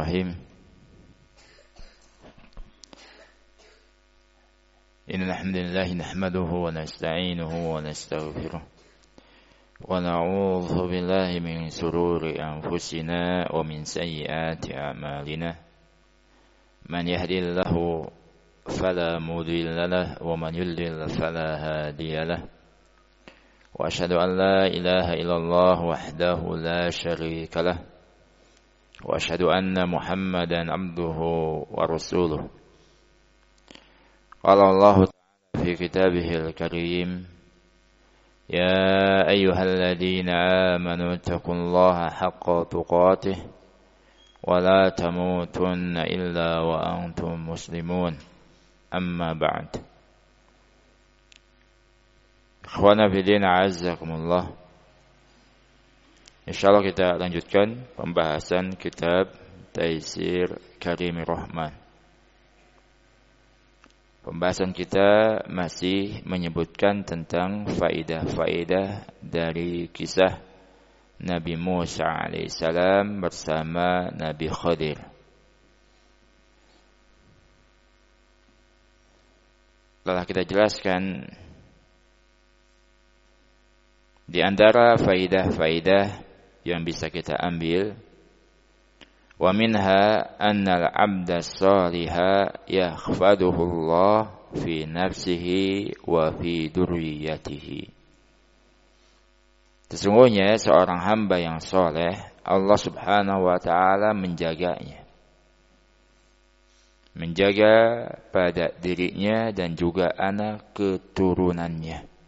Bismillahirrahmanirrahim. Innal hamdalillah nahmaduhu wa nasta'inuhu wa nastaghfiruh wa na'udzu billahi min shururi anfusina wa min sayyiati a'malina. Man yahdihillahu fala mudilla lahu wa man yudlil fala hadiya lahu. Wa asyhadu an la ilaha illallah wahdahu la syarika lahu. Wa asyhadu anna Muhammadan abduhu wa rasuluh. Qala Allah ta'ala fi kitabihil karim, ya ayyuhalladzina amanu taqullaha haqqa tuqatih wa la tamutunna illa wa antum muslimun. Amma ba'd. Ikhwana fillah a'azzakumullah. Insyaallah kita lanjutkan pembahasan kitab Taisir Karimir Rahman. Pembahasan kita masih menyebutkan tentang faedah-faedah dari kisah Nabi Musa alaihissalam bersama Nabi Khadir. Telah kita jelaskan di antara faedah-faedah yang bisa kita ambil, wa minha annal 'abda shaliha yakhfaduhu Allah fi nafsihi wa fi durriyatihi. Sesungguhnya seorang hamba yang soleh, Allah Subhanahu wa taala menjaganya, menjaga pada dirinya dan juga anak keturunannya.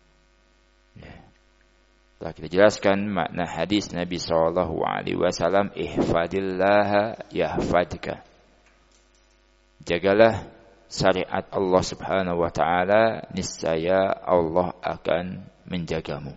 Telah kita jelaskan makna hadis Nabi SAW, ihfadillaha yahfadka. Jagalah syariat Allah Subhanahu wa taala, niscaya Allah akan menjagamu.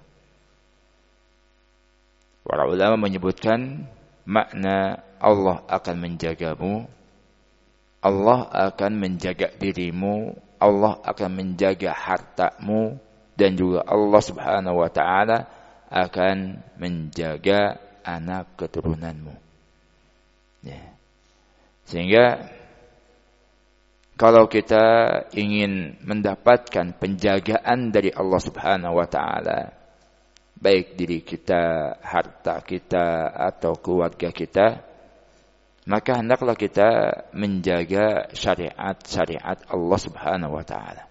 Para ulama menyebutkan makna Allah akan menjagamu, Allah akan menjaga dirimu, Allah akan menjaga hartamu, dan juga Allah Subhanahu wa taala akan menjaga anak keturunanmu. Ya. Sehingga kalau kita ingin mendapatkan penjagaan dari Allah Subhanahu wa taala, baik diri kita, harta kita atau keluarga kita, maka hendaklah kita menjaga syariat-syariat Allah Subhanahu wa taala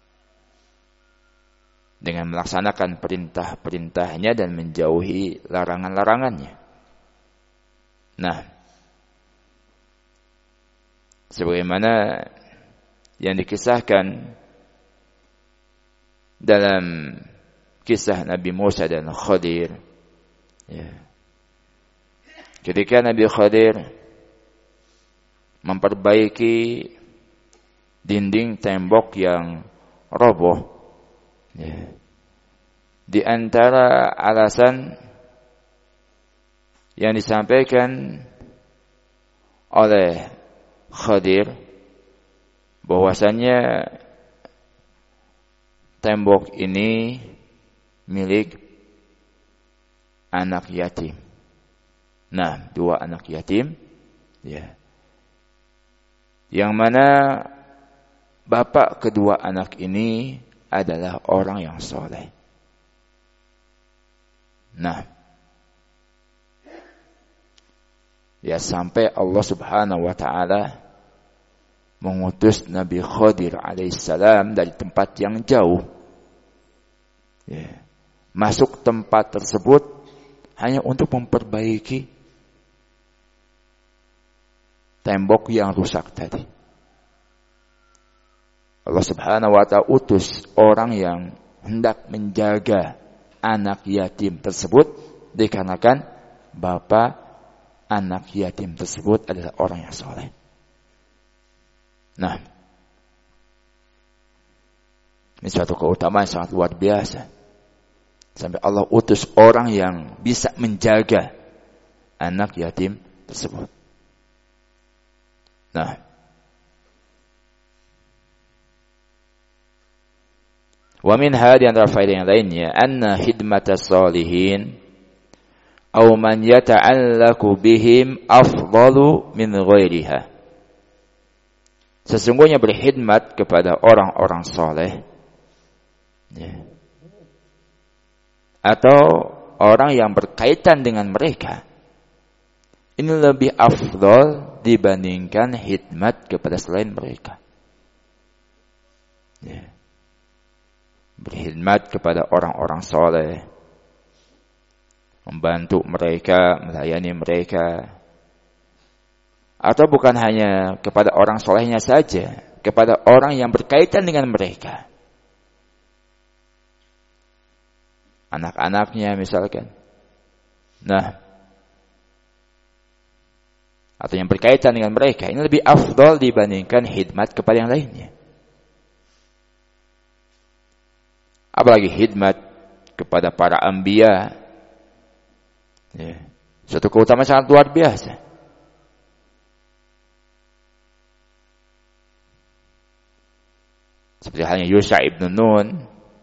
dengan melaksanakan perintah-perintahnya dan menjauhi larangan-larangannya. Nah, sebagaimana yang dikisahkan dalam kisah Nabi Musa dan Khadir, ya. Ketika Nabi Khadir memperbaiki dinding tembok yang roboh, ya. Di antara alasan yang disampaikan oleh Khadir bahwasannya tembok ini milik anak yatim. Nah, 2 anak yatim, ya. Yang mana bapak kedua anak ini adalah orang yang soleh. Nah, ya sampai Allah Subhanahu wa taala mengutus Nabi Khadir alaihissalam dari tempat yang jauh, ya, masuk tempat tersebut hanya untuk memperbaiki tembok yang rusak tadi. Allah Subhanahu wa ta'ala utus orang yang hendak menjaga anak yatim tersebut, dikarenakan bapak anak yatim tersebut adalah orang yang soleh. Nah, ini suatu keutamaan sangat luar biasa. Sampai Allah utus orang yang bisa menjaga anak yatim tersebut. Nah, wa minha, di antara faedah yang lainnya, anna khidmatas salihin aw man yata'allaku bihim afdal afdalu min ghairiha. Sesungguhnya berkhidmat kepada orang-orang soleh, ya, atau orang yang berkaitan dengan mereka, ini lebih afdal dibandingkan khidmat kepada selain mereka. Ya. Berkhidmat kepada orang-orang soleh, membantu mereka, melayani mereka, atau bukan hanya kepada orang solehnya saja, kepada orang yang berkaitan dengan mereka, anak-anaknya misalkan, nah, atau yang berkaitan dengan mereka, ini lebih afdal dibandingkan khidmat kepada yang lainnya. Apalagi khidmat kepada para anbiya, ya, suatu keutamaan sangat luar biasa. Seperti halnya Yusha ibn Nun,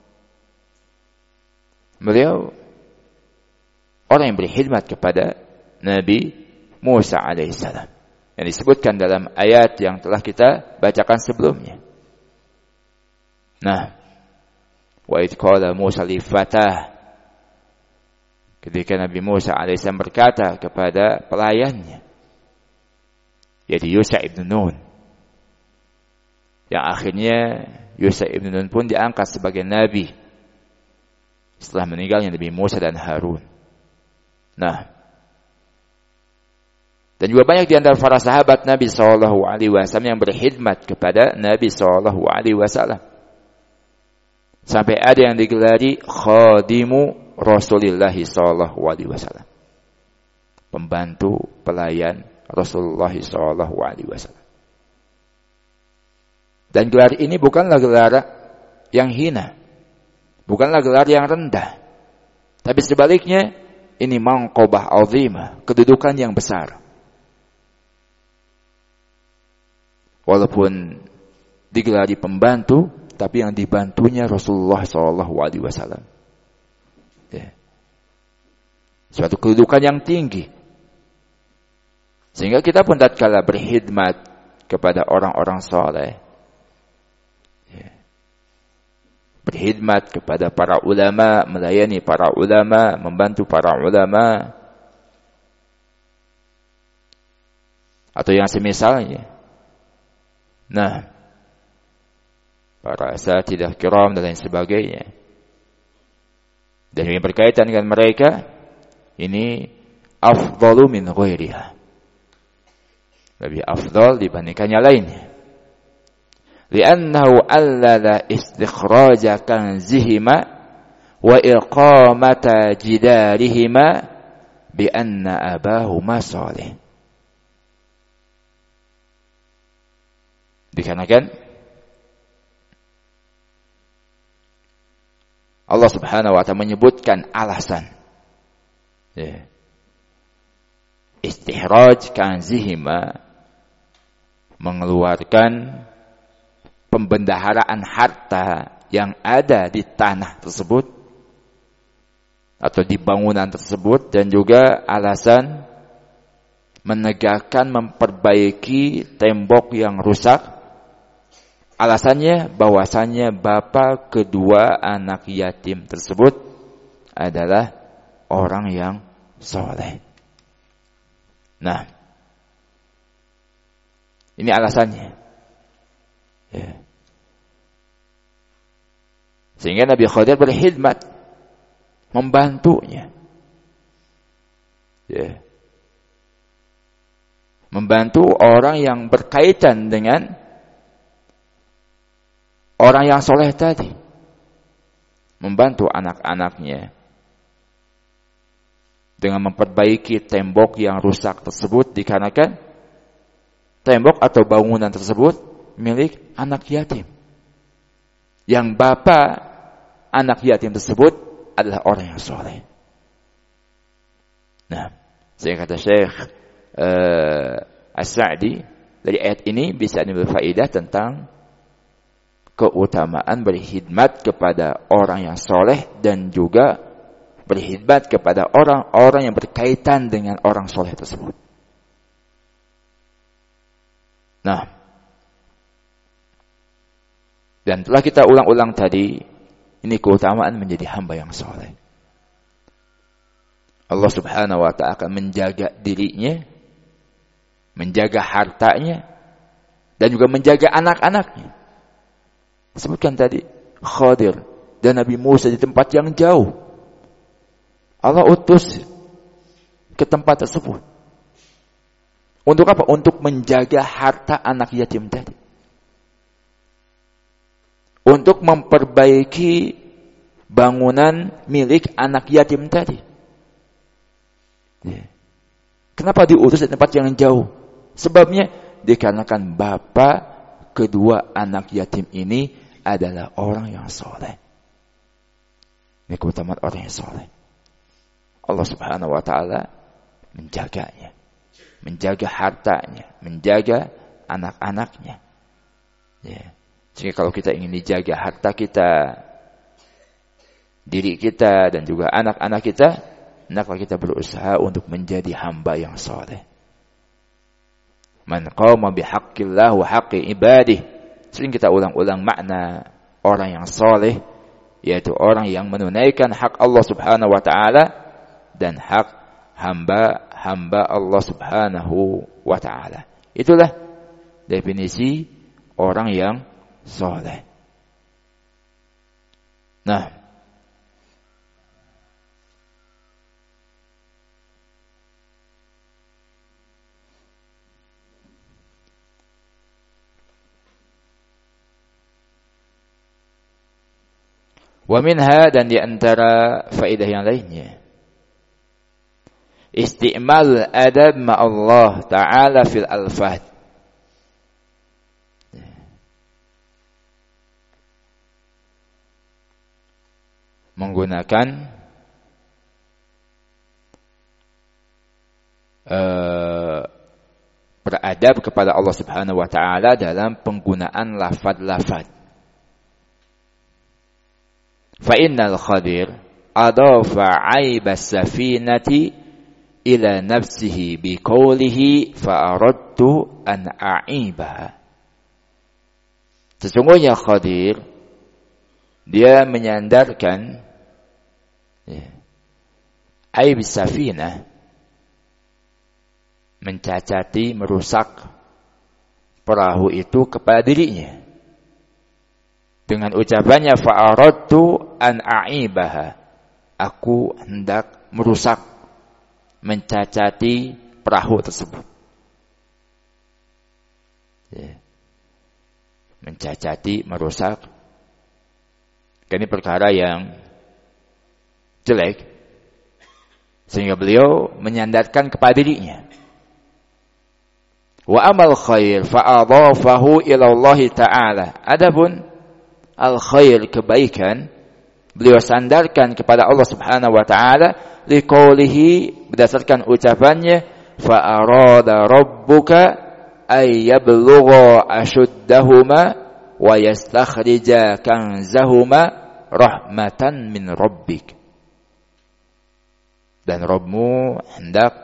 beliau orang yang berkhidmat kepada Nabi Musa alaihissalam, yang disebutkan dalam ayat yang telah kita bacakan sebelumnya. Nah, wa idh qala Musa li fatah, ketika Nabi Musa alaihissalam berkata kepada pelayannya, yaitu Yusha ibn Nun, yang akhirnya Yusha ibn Nun pun diangkat sebagai nabi setelah meninggalnya Nabi Musa dan Harun. Nah, dan juga banyak di antara para sahabat Nabi SAW yang berkhidmat kepada Nabi SAW. Sampai ada yang digelari khadimu Rasulullah SAW, pembantu pelayan Rasulullah SAW. Dan gelar ini bukanlah gelar yang hina, bukanlah gelar yang rendah, tapi sebaliknya ini manqabah azimah, kedudukan yang besar. Walaupun digelari pembantu, tapi yang dibantunya Rasulullah SAW. Ya. Suatu kedudukan yang tinggi. Sehingga kita pun tatkala berkhidmat kepada orang-orang saleh, ya, berkhidmat kepada para ulama, melayani para ulama, membantu para ulama, atau yang semisalnya. Nah, para asatidzah kiram dan lain sebagainya, dan yang berkaitan dengan mereka, ini afdalu min ghairiha, lebih afdal dibandingkan yang lainnya. Li'annahu allala istikhraja kanzihima wa iqamata jidarihima bi anna abahuma salih. Dikarenakan Allah Subhanahu wa ta'ala menyebutkan alasan, ya, istihraj kanzihima, mengeluarkan pembendaharaan harta yang ada di tanah tersebut atau di bangunan tersebut, dan juga alasan menegakkan, memperbaiki tembok yang rusak. Alasannya bahwasannya bapa kedua anak yatim tersebut adalah orang yang soleh. Nah, ini alasannya. Ya. Sehingga Nabi Khadir berkhidmat, membantunya. Ya. Membantu orang yang berkaitan dengan orang yang soleh tadi, membantu anak-anaknya dengan memperbaiki tembok yang rusak tersebut, dikarenakan tembok atau bangunan tersebut milik anak yatim, yang bapak anak yatim tersebut adalah orang yang soleh. Nah, saya kata Syekh As-Sa'di, dari ayat ini bisa diambil faedah tentang keutamaan berkhidmat kepada orang yang soleh, dan juga berkhidmat kepada orang-orang yang berkaitan dengan orang soleh tersebut. Nah, dan telah kita ulang-ulang tadi, ini keutamaan menjadi hamba yang soleh. Allah Subhanahu wa ta'ala akan menjaga dirinya, menjaga hartanya, dan juga menjaga anak-anaknya. Sebutkan tadi Khadir dan Nabi Musa di tempat yang jauh. Allah utus ke tempat tersebut. Untuk apa? Untuk menjaga harta anak yatim tadi. Untuk memperbaiki bangunan milik anak yatim tadi. Kenapa diutus di tempat yang jauh? Sebabnya dikarenakan bapak kedua anak yatim ini adalah orang yang soleh. Ini keutamaan orang yang soleh. Allah Subhanahu wa ta'ala menjaganya, menjaga hartanya, menjaga anak-anaknya. Sehingga kalau kita ingin dijaga harta kita, diri kita, dan juga anak-anak kita, hendaklah kita berusaha untuk menjadi hamba yang soleh. Man qama bihaqqillah wa haqqi ibadih. Sering kita ulang-ulang makna orang yang soleh, yaitu orang yang menunaikan hak Allah Subhanahu wa ta'ala dan hak hamba Allah Subhanahu wa ta'ala. Itulah definisi orang yang soleh. Nah, wa minha, dan di antara faedah yang lainnya, isti'mal adab ma'allah ta'ala fil alfad. Menggunakan beradab kepada Allah Subhanahu wa ta'ala dalam penggunaan lafaz-lafaz. Fa innal Khadir adafa 'aiba as-safinati ila nafsihi biqaulihi fa aradtu an a'ibaha. Sesungguhnya Khadir, dia menyandarkan aib safinah, mencacati, merusak perahu itu kepada dirinya dengan ucapannya fa aradtu an a'ibaha, aku hendak merusak, mencacati perahu tersebut. Mencacati, merusak, ini perkara yang jelek, sehingga beliau menyandarkan kepada dirinya. Wa amal khair fa adafahu ila Allah ta'ala. Adapun al khair, kebaikan, beliau sandarkan kepada Allah Subhanahu wa ta'ala liqaulihi, berdasarkan ucapannya fa arada rabbuka ay yablugha ashuddahuma wa yastakhrija kanzahuma rahmatan min rabbik. Dan Rabbmu hendak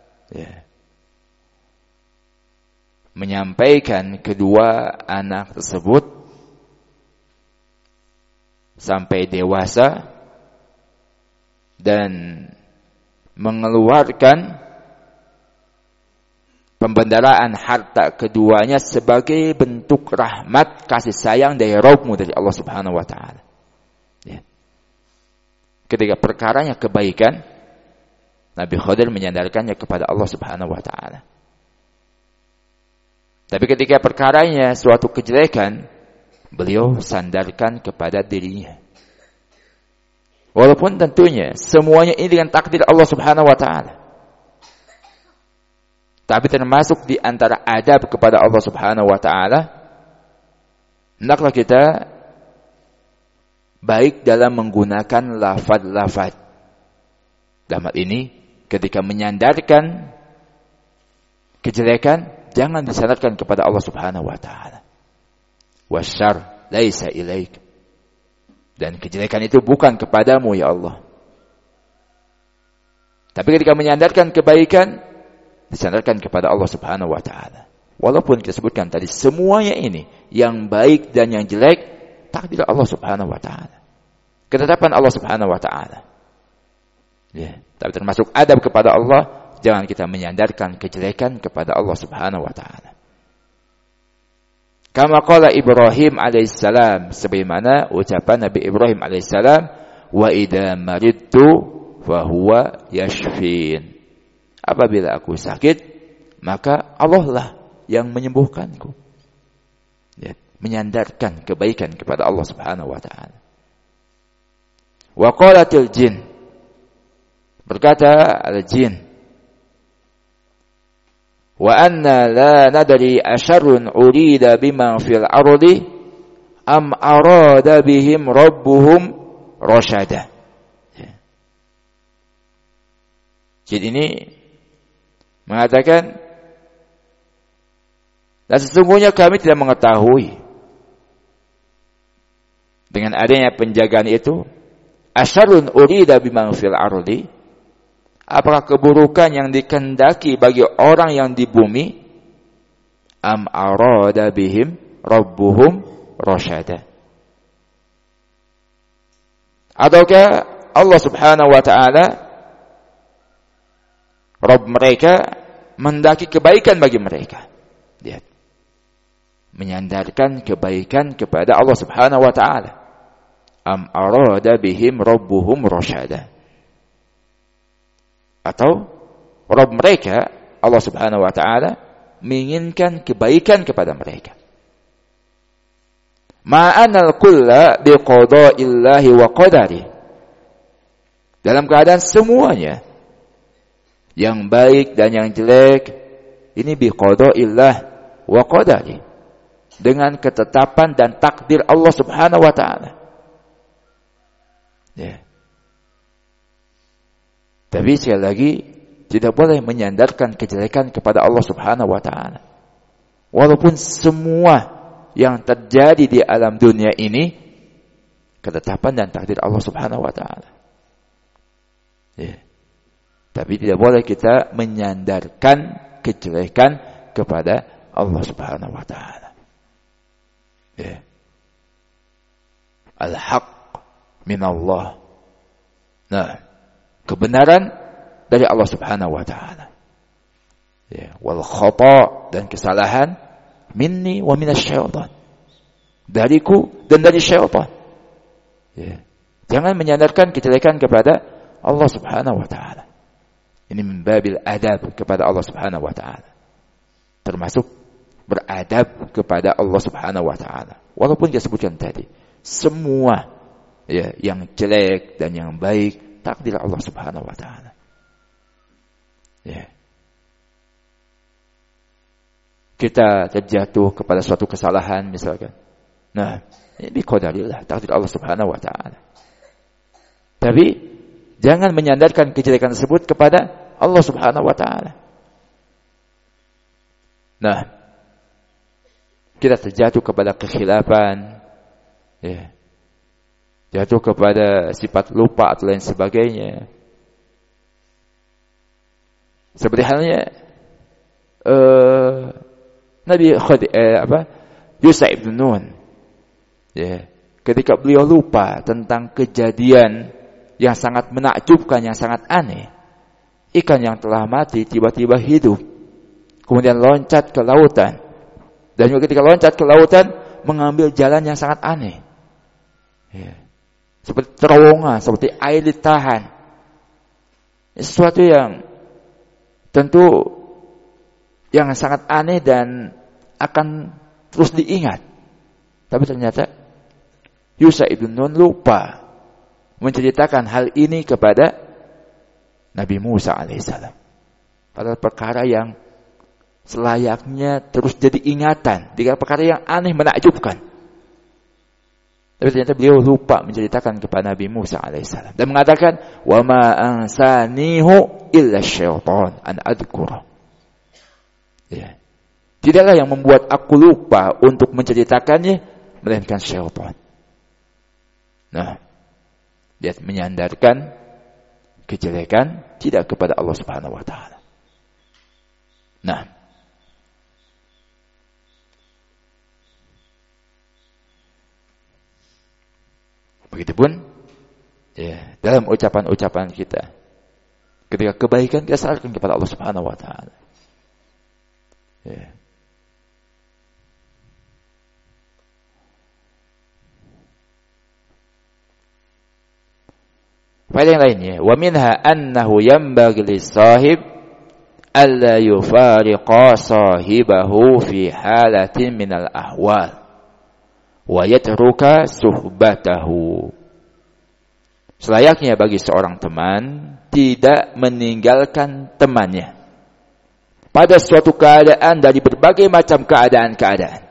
menyampaikan kedua anak tersebut sampai dewasa dan mengeluarkan pembendaraan harta keduanya sebagai bentuk rahmat kasih sayang dari Rabbmu, dari Allah Subhanahu wa ta'ala. Ketika perkaranya kebaikan, Nabi Khadir menyandarkannya kepada Allah Subhanahu wa ta'ala. Tapi ketika perkaranya suatu kejelekan, beliau sandarkan kepada dirinya. Walaupun tentunya semuanya ini dengan takdir Allah Subhanahu wa ta'ala. Tapi termasuk di antara adab kepada Allah Subhanahu wa ta'ala, hendaklah kita baik dalam menggunakan lafaz-lafaz. Dalam hal ini, ketika menyandarkan kejelekan, jangan disandarkan kepada Allah Subhanahu wa ta'ala. Wasyarr laisa ilaik. Dan kejelekan itu bukan kepadamu ya Allah. Tapi ketika menyandarkan kebaikan, disandarkan kepada Allah Subhanahu wa ta'ala. Walaupun kita sebutkan tadi semuanya ini, yang baik dan yang jelek, takdir Allah Subhanahu wa taala. Ketetapan Allah Subhanahu wa taala. Ya, tapi termasuk adab kepada Allah, jangan kita menyandarkan kejelekan kepada Allah Subhanahu wa taala. Kama qala Ibrahim alaihissalam, sebagaimana ucapan Nabi Ibrahim alaihissalam, wa idza maridtu fa huwa yashfin. Apabila aku sakit, maka Allah lah yang menyembuhkanku. Ya, menyandarkan kebaikan kepada Allah Subhanahu wa taala. Wa qalatil jin, berkata al-jin, wa anna la nadri asyarrun urida biman fil ardi am arada bihim rabbuhum rasyada. Jin ini mengatakan, dan sesungguhnya kami tidak mengetahui dengan adanya penjagaan itu, asyarrun urida biman fil ardi, apakah keburukan yang dikehendaki bagi orang yang di bumi, am arada bihim rabbuhum rasyada, ataukah Allah Subhanahu wa taala, Rabb mereka, mendaki kebaikan bagi mereka. Lihat, menyandarkan kebaikan kepada Allah Subhanahu wa taala. Am arada bihim rabbuhum rasyada, atau Rabb mereka, Allah Subhanahu wa taala, menginginkan kebaikan kepada mereka. Ma'anal kulla biqada'illahi wa qadari, dalam keadaan semuanya yang baik dan yang jelek ini biqada'illah wa qadari, dengan ketetapan dan takdir Allah Subhanahu wa taala. Ya. Tapi sekali lagi, tidak boleh menyandarkan kejelekan kepada Allah Subhanahu wa taala. Walaupun semua yang terjadi di alam dunia ini ketetapan dan takdir Allah Subhanahu wa taala. Ya. Tapi tidak boleh kita menyandarkan kejelekan kepada Allah Subhanahu wa taala. Ya. Al-haq minallah. Nah, kebenaran dari Allah Subhanahu wa taala. Ya, wal khata, dan kesalahan minni wa minasyaitan, dariku dan dari syaitan. Ya. Jangan menyandarkan kejelekan kepada Allah Subhanahu wa taala. Ini min babil adab kepada Allah Subhanahu wa taala. Termasuk beradab kepada Allah Subhanahu wa taala. Walaupun dia sebutkan tadi, semua ya, yang jelek dan yang baik takdir Allah Subhanahu wa taala. Ya. Kita terjatuh kepada suatu kesalahan misalkan. Nah, ini biqadarillah, takdir Allah Subhanahu wa taala. Tapi jangan menyandarkan kejelekan tersebut kepada Allah Subhanahu wa taala. Nah, kita terjatuh kepada kekhilafan, ya. Jatuh kepada sifat lupa atau lain sebagainya. Seperti halnya Nabi Yusha ibn Nun, ya, ketika beliau lupa tentang kejadian yang sangat menakjubkan, yang sangat aneh, ikan yang telah mati tiba-tiba hidup, kemudian loncat ke lautan, dan juga ketika loncat ke lautan mengambil jalan yang sangat aneh, ya, seperti terowongan, seperti air ditahan. Sesuatu yang tentu yang sangat aneh dan akan terus diingat. Tapi ternyata Yusha ibn Nun lupa menceritakan hal ini kepada Nabi Musa alaihissalam. Padahal perkara yang selayaknya terus jadi ingatan, dengan perkara yang aneh menakjubkan. Tapi ternyata beliau lupa menceritakan kepada Nabi Musa alaihissalam dan mengatakan, "Wa ma ansanihu illa syaitan an adhkura." Ya. Tidaklah yang membuat aku lupa untuk menceritakannya melainkan syaitan. Nah, dia menyandarkan kejelekan tidak kepada Allah Subhanahu wa taala. Nah, Begitupun ya, dalam ucapan-ucapan kita. Ketika kebaikan kita salurkan kepada Allah Subhanahu wa taala. Ya. Faedah yang lainnya, wa minha annahu yanbaghi lis-sahib alla yufariqa sahibahu fi halatin minal ahwal wa yatruka suhbatahu. Selayaknya bagi seorang teman tidak meninggalkan temannya pada suatu keadaan dari berbagai macam keadaan-keadaan.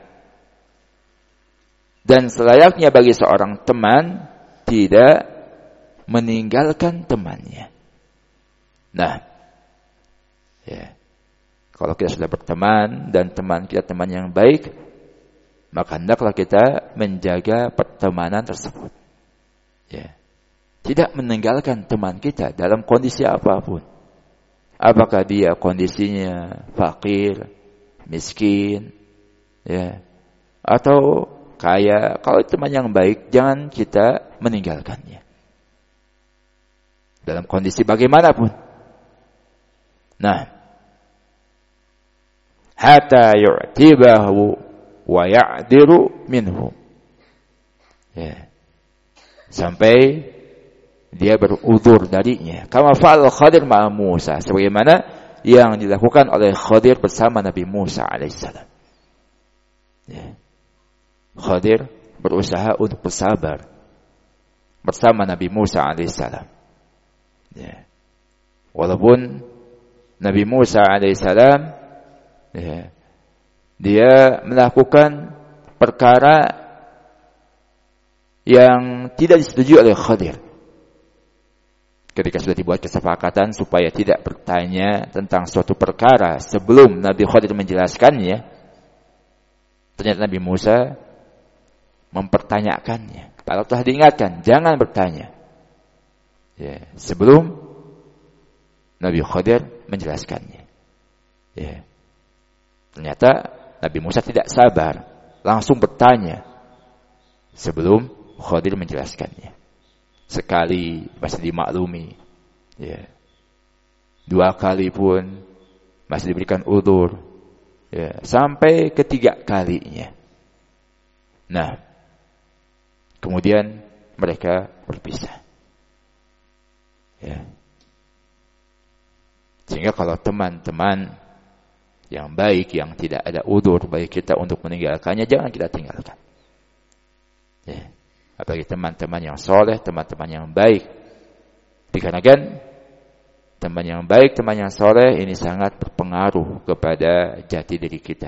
Dan selayaknya bagi seorang teman tidak meninggalkan temannya. Nah, ya, kalau kita sudah berteman dan teman kita teman yang baik, maka hendaklah kita menjaga pertemanan tersebut. Ya. Tidak meninggalkan teman kita dalam kondisi apapun. Apakah dia kondisinya fakir, miskin, ya, atau kaya. Kalau teman yang baik, jangan kita meninggalkannya dalam kondisi bagaimanapun. Nah, hatta yu'tibahu wa ya'diru minhu. Ya. Sampai dia berudzur darinya. Kama fa'al Khadir ma'a Musa, sebagaimana yang dilakukan oleh Khadir bersama Nabi Musa alaihissalam. Ya. Khadir berusaha untuk bersabar bersama Nabi Musa alaihissalam. Ya. Walaupun Nabi Musa alaihissalam, ya, dia melakukan perkara yang tidak disetujui oleh Khadir. Ketika sudah dibuat kesepakatan supaya tidak bertanya tentang suatu perkara sebelum Nabi Khadir menjelaskannya, ternyata Nabi Musa mempertanyakannya. Kalau telah diingatkan, jangan bertanya. Ya, sebelum Nabi Khadir menjelaskannya. Ya. Ternyata Nabi Musa tidak sabar, langsung bertanya sebelum Khadir menjelaskannya. Sekali masih dimaklumi, ya. Dua kali pun masih diberikan udzur, ya. Sampai ketiga kalinya. Nah, kemudian mereka berpisah. Ya. Sehingga kalau teman-teman yang baik, yang tidak ada udzur bagi kita untuk meninggalkannya, jangan kita tinggalkan. Ya. Apalagi teman-teman yang soleh, teman-teman yang baik. Dikarenakan teman yang baik, teman yang soleh ini sangat berpengaruh kepada jati diri kita.